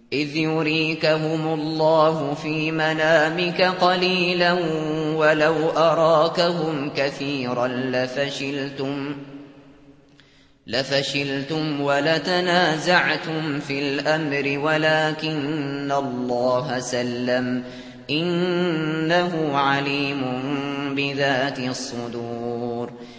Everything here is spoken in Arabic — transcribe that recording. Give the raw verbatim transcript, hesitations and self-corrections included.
إذ يريكهم الله في منامك قليلا ولو أراكهم كثيرا لفشلتم لفشلتم ولتنازعتم في الأمر ولكن الله سلم إنه عليم بذات الصدور